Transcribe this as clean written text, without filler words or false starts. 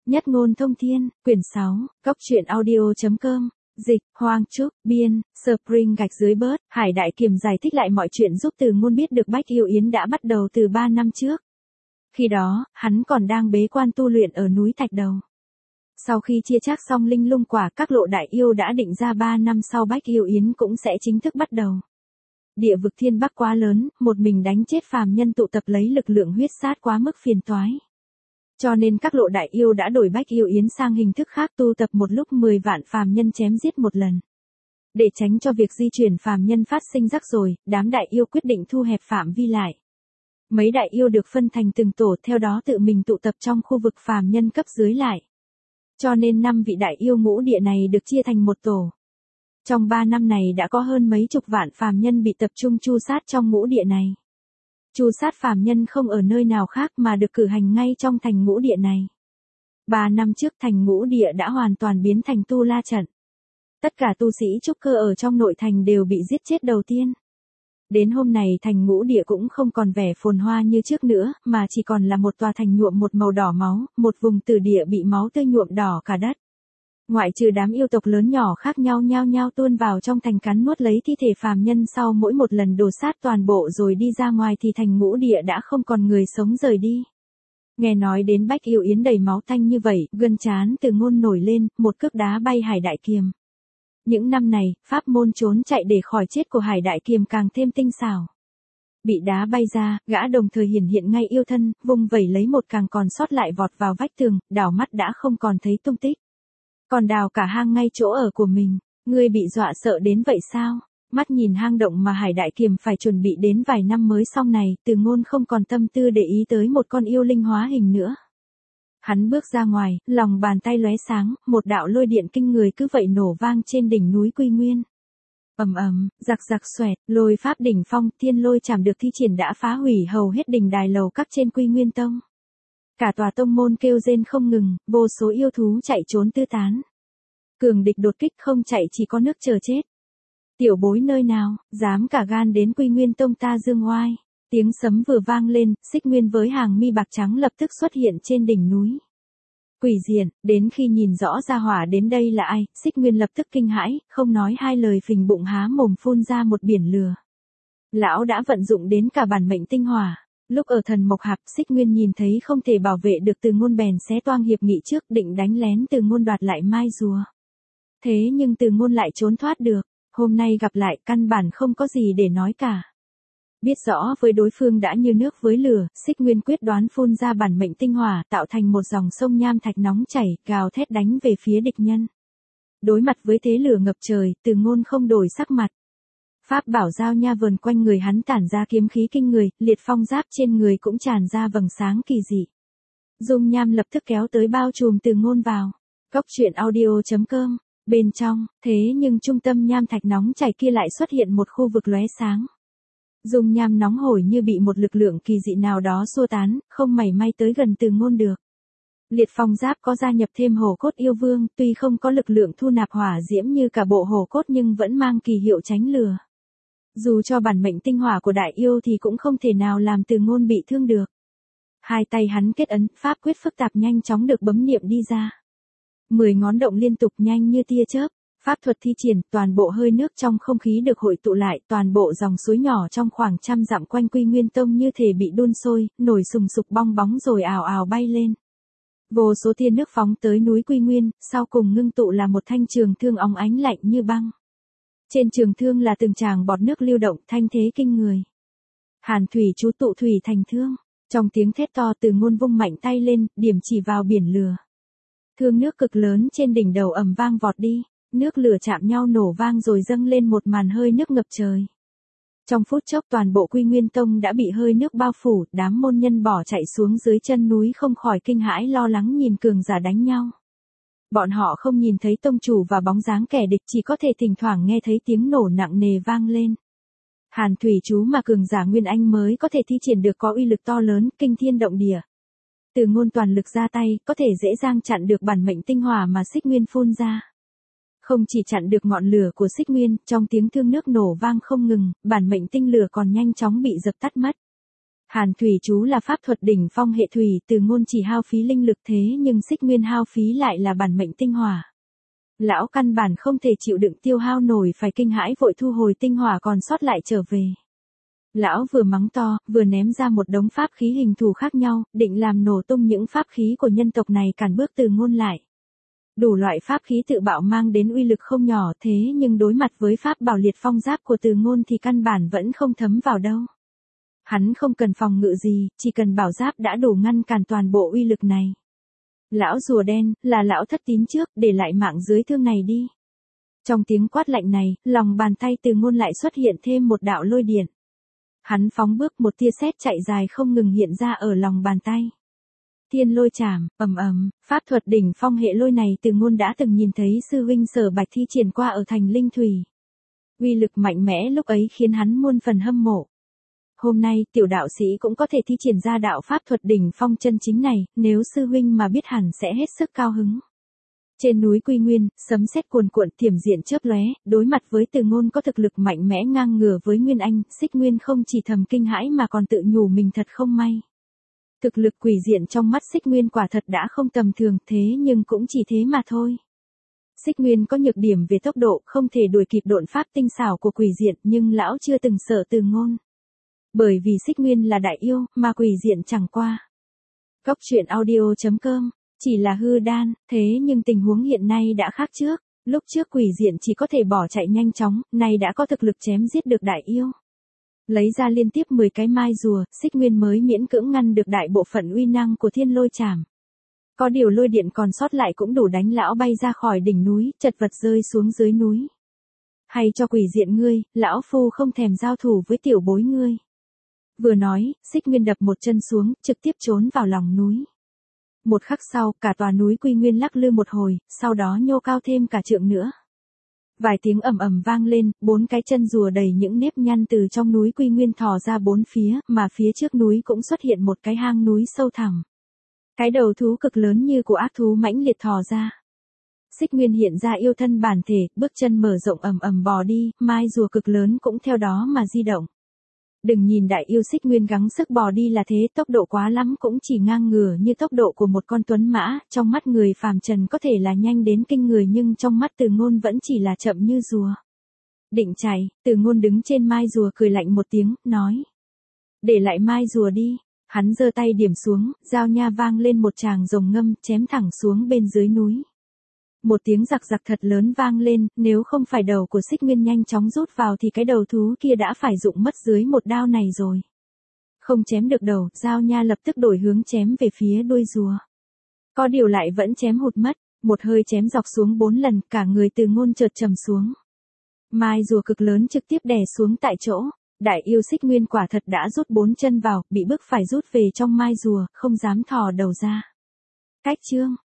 Nhất ngôn thông thiên, quyển 6, Cốc truyện audio.com, dịch, Hoang Trúc, biên, Spring gạch dưới bớt, Hải Đại Kiềm giải thích lại mọi chuyện giúp Từ Ngôn biết được Bách Yêu Yến đã bắt đầu từ 3 năm trước. Khi đó, hắn còn đang bế quan tu luyện ở núi Thạch Đầu. Sau khi chia chác xong linh lung quả, các lộ đại yêu đã định ra 3 năm sau Bách Yêu Yến cũng sẽ chính thức bắt đầu. Địa vực thiên bắc quá lớn, một mình đánh chết phàm nhân tụ tập lấy lực lượng huyết sát quá mức phiền toái. Cho nên các lộ đại yêu đã đổi Bách Yêu Yến sang hình thức khác, tu tập một lúc 10 vạn phàm nhân chém giết một lần. Để tránh cho việc di chuyển phàm nhân phát sinh rắc rối, đám đại yêu quyết định thu hẹp phạm vi lại. Mấy đại yêu được phân thành từng tổ, theo đó tự mình tụ tập trong khu vực phàm nhân cấp dưới lại. Cho nên 5 vị đại yêu ngũ địa này được chia thành một tổ. Trong 3 năm này đã có hơn mấy chục vạn phàm nhân bị tập trung tru sát trong ngũ địa này. Tru sát phàm nhân không ở nơi nào khác mà được cử hành ngay trong thành ngũ địa này. 3 năm trước thành ngũ địa đã hoàn toàn biến thành tu la trận. Tất cả tu sĩ trúc cơ ở trong nội thành đều bị giết chết đầu tiên. Đến hôm này thành ngũ địa cũng không còn vẻ phồn hoa như trước nữa, mà chỉ còn là một tòa thành nhuộm một màu đỏ máu, một vùng tử địa bị máu tươi nhuộm đỏ cả đất. Ngoại trừ đám yêu tộc lớn nhỏ khác nhau nhao nhao tuôn vào trong thành cắn nuốt lấy thi thể phàm nhân sau mỗi một lần đổ sát toàn bộ rồi đi ra ngoài thì thành ngũ địa đã không còn người sống rời đi. Nghe nói đến Bách Yêu Yến đầy máu tanh như vậy, gân trán Từ Ngôn nổi lên, một cước đá bay Hải Đại Kiềm. Những năm này, pháp môn trốn chạy để khỏi chết của Hải Đại Kiềm càng thêm tinh xảo. Bị đá bay ra, gã đồng thời hiển hiện ngay yêu thân, vung vẩy lấy một càng còn sót lại vọt vào vách tường, đảo mắt đã không còn thấy tung tích. Còn đào cả hang ngay chỗ ở của mình, ngươi bị dọa sợ đến vậy sao? Mắt nhìn hang động mà Hải Đại Kiềm phải chuẩn bị đến vài năm mới xong này, Từ Ngôn không còn tâm tư để ý tới một con yêu linh hóa hình nữa. Hắn bước ra ngoài, lòng bàn tay lóe sáng, một đạo lôi điện kinh người cứ vậy nổ vang trên đỉnh núi Quy Nguyên. Ầm ầm, giặc giặc xoẹt, lôi pháp đỉnh phong, thiên lôi chảm được thi triển đã phá hủy hầu hết đỉnh đài lầu các trên Quy Nguyên Tông. Cả tòa tông môn kêu rên không ngừng, vô số yêu thú chạy trốn tứ tán. Cường địch đột kích không chạy chỉ có nước chờ chết. Tiểu bối nơi nào, dám cả gan đến Quy Nguyên Tông ta dương oai. Tiếng sấm vừa vang lên, Xích Nguyên với hàng mi bạc trắng lập tức xuất hiện trên đỉnh núi. Quỷ diện, đến khi nhìn rõ ra hỏa đến đây là ai, Xích Nguyên lập tức kinh hãi, không nói hai lời phình bụng há mồm phun ra một biển lửa. Lão đã vận dụng đến cả bản mệnh tinh hỏa. Lúc ở Thần Mộc Hạp, Xích Nguyên nhìn thấy không thể bảo vệ được Từ Ngôn bèn xé toang hiệp nghị trước, định đánh lén Từ Ngôn đoạt lại mai rùa. Thế nhưng Từ Ngôn lại trốn thoát được, hôm nay gặp lại căn bản không có gì để nói cả. Biết rõ với đối phương đã như nước với lửa, Xích Nguyên quyết đoán phun ra bản mệnh tinh hỏa, tạo thành một dòng sông nham thạch nóng chảy, gào thét đánh về phía địch nhân. Đối mặt với thế lửa ngập trời, Từ Ngôn không đổi sắc mặt. Pháp bảo giao nha vờn quanh người hắn tản ra kiếm khí kinh người, liệt phong giáp trên người cũng tràn ra vầng sáng kỳ dị. Dung nham lập tức kéo tới bao trùm Từ Ngôn vào. Cốc truyện audio.com, bên trong, thế nhưng trung tâm nham thạch nóng chảy kia lại xuất hiện một khu vực lóe sáng. Dung nham nóng hổi như bị một lực lượng kỳ dị nào đó xua tán, không mảy may tới gần Từ Ngôn được. Liệt phong giáp có gia nhập thêm hổ cốt yêu vương, tuy không có lực lượng thu nạp hỏa diễm như cả bộ hổ cốt nhưng vẫn mang kỳ hiệu tránh lửa. Dù cho bản mệnh tinh hỏa của đại yêu thì cũng không thể nào làm Từ Ngôn bị thương được. Hai tay hắn kết ấn, pháp quyết phức tạp nhanh chóng được bấm niệm đi ra. 10 ngón động liên tục nhanh như tia chớp, pháp thuật thi triển, toàn bộ hơi nước trong không khí được hội tụ lại, toàn bộ dòng suối nhỏ trong khoảng trăm dặm quanh Quy Nguyên Tông như thể bị đun sôi, nổi sùng sục bong bóng rồi ào ào bay lên. Vô số tia nước phóng tới núi Quy Nguyên, sau cùng ngưng tụ là một thanh trường thương óng ánh lạnh như băng. Trên trường thương là từng tràng bọt nước lưu động, thanh thế kinh người. Hàn thủy chú tụ thủy thành thương, trong tiếng thét to Từ Ngôn vung mạnh tay lên, điểm chỉ vào biển lửa. Thương nước cực lớn trên đỉnh đầu ầm vang vọt đi, nước lửa chạm nhau nổ vang rồi dâng lên một màn hơi nước ngập trời. Trong phút chốc toàn bộ Quy Nguyên Tông đã bị hơi nước bao phủ, đám môn nhân bỏ chạy xuống dưới chân núi không khỏi kinh hãi lo lắng nhìn cường giả đánh nhau. Bọn họ không nhìn thấy tông chủ và bóng dáng kẻ địch, chỉ có thể thỉnh thoảng nghe thấy tiếng nổ nặng nề vang lên. Hàn thủy chú mà cường giả Nguyên Anh mới có thể thi triển được có uy lực to lớn, kinh thiên động địa. Từ Ngôn toàn lực ra tay, có thể dễ dàng chặn được bản mệnh tinh hỏa mà Xích Nguyên phun ra. Không chỉ chặn được ngọn lửa của Xích Nguyên, trong tiếng thương nước nổ vang không ngừng, bản mệnh tinh lửa còn nhanh chóng bị dập tắt mất. Hàn thủy chú là pháp thuật đỉnh phong hệ thủy, Từ Ngôn chỉ hao phí linh lực thế nhưng Xích Nguyên hao phí lại là bản mệnh tinh hỏa. Lão căn bản không thể chịu đựng tiêu hao nổi, phải kinh hãi vội thu hồi tinh hỏa còn sót lại trở về. Lão vừa mắng to, vừa ném ra một đống pháp khí hình thù khác nhau, định làm nổ tung những pháp khí của nhân tộc này, cản bước Từ Ngôn lại. Đủ loại pháp khí tự bạo mang đến uy lực không nhỏ, thế nhưng đối mặt với pháp bảo liệt phong giáp của Từ Ngôn thì căn bản vẫn không thấm vào đâu. Hắn không cần phòng ngự gì, chỉ cần bảo giáp đã đủ ngăn cản toàn bộ uy lực này. Lão rùa đen, là lão thất tín trước, để lại mạng dưới thương này đi. Trong tiếng quát lạnh này, lòng bàn tay Từ Ngôn lại xuất hiện thêm một đạo lôi điện. Hắn phóng bước, một tia sét chạy dài không ngừng hiện ra ở lòng bàn tay. Thiên lôi chảm, ầm ầm, pháp thuật đỉnh phong hệ lôi này Từ Ngôn đã từng nhìn thấy sư huynh Sở Bạch thi triển qua ở thành Linh Thủy. Uy lực mạnh mẽ lúc ấy khiến hắn muôn phần hâm mộ. Hôm nay, tiểu đạo sĩ cũng có thể thi triển ra đạo pháp thuật đỉnh phong chân chính này, nếu sư huynh mà biết hẳn sẽ hết sức cao hứng. Trên núi Quy Nguyên, sấm sét cuồn cuộn, thiểm diện chớp lóe, đối mặt với Từ Ngôn có thực lực mạnh mẽ ngang ngửa với Nguyên Anh, Xích Nguyên không chỉ thầm kinh hãi mà còn tự nhủ mình thật không may. Thực lực quỷ diện trong mắt Xích Nguyên quả thật đã không tầm thường, thế nhưng cũng chỉ thế mà thôi. Xích Nguyên có nhược điểm về tốc độ, không thể đuổi kịp độn pháp tinh xảo của quỷ diện, nhưng lão chưa từng sợ Từ Ngôn. Bởi vì Xích Nguyên là đại yêu, mà quỷ diện chẳng qua. Cốc truyện audio.com, chỉ là hư đan, thế nhưng tình huống hiện nay đã khác trước. Lúc trước quỷ diện chỉ có thể bỏ chạy nhanh chóng, nay đã có thực lực chém giết được đại yêu. Lấy ra liên tiếp 10 cái mai rùa, Xích Nguyên mới miễn cưỡng ngăn được đại bộ phận uy năng của thiên lôi chảm. Có điều lôi điện còn sót lại cũng đủ đánh lão bay ra khỏi đỉnh núi, chật vật rơi xuống dưới núi. Hay cho quỷ diện ngươi, lão phu không thèm giao thủ với tiểu bối ngươi. Vừa nói, Xích Nguyên đập một chân xuống, trực tiếp trốn vào lòng núi. Một khắc sau, cả tòa núi Quy Nguyên lắc lư một hồi, sau đó nhô cao thêm cả trượng nữa. Vài tiếng ầm ầm vang lên, 4 cái chân rùa đầy những nếp nhăn từ trong núi Quy Nguyên thò ra bốn phía, mà phía trước núi cũng xuất hiện một cái hang núi sâu thẳm. Cái đầu thú cực lớn như của ác thú mãnh liệt thò ra. Xích Nguyên hiện ra yêu thân bản thể, bước chân mở rộng ầm ầm bò đi, mai rùa cực lớn cũng theo đó mà di động. Đừng nhìn đại yêu Xích Nguyên gắng sức bò đi là thế, tốc độ quá lắm cũng chỉ ngang ngửa như tốc độ của một con tuấn mã, trong mắt người phàm trần có thể là nhanh đến kinh người nhưng trong mắt Từ Ngôn vẫn chỉ là chậm như rùa. Định chạy, Từ Ngôn đứng trên mai rùa cười lạnh một tiếng, nói. Để lại mai rùa đi, hắn giơ tay điểm xuống, dao nha vang lên một tràng rồng ngâm, chém thẳng xuống bên dưới núi. Một tiếng rặc rặc thật lớn vang lên, nếu không phải đầu của Xích Nguyên nhanh chóng rút vào thì cái đầu thú kia đã phải rụng mất dưới một đao này rồi. Không chém được đầu, dao nha lập tức đổi hướng chém về phía đuôi rùa. Có điều lại vẫn chém hụt mất, một hơi chém dọc xuống 4 lần, cả người Từ Ngôn chợt trầm xuống. Mai rùa cực lớn trực tiếp đè xuống tại chỗ, đại yêu Xích Nguyên quả thật đã rút 4 chân vào, bị bức phải rút về trong mai rùa, không dám thò đầu ra. Cách chương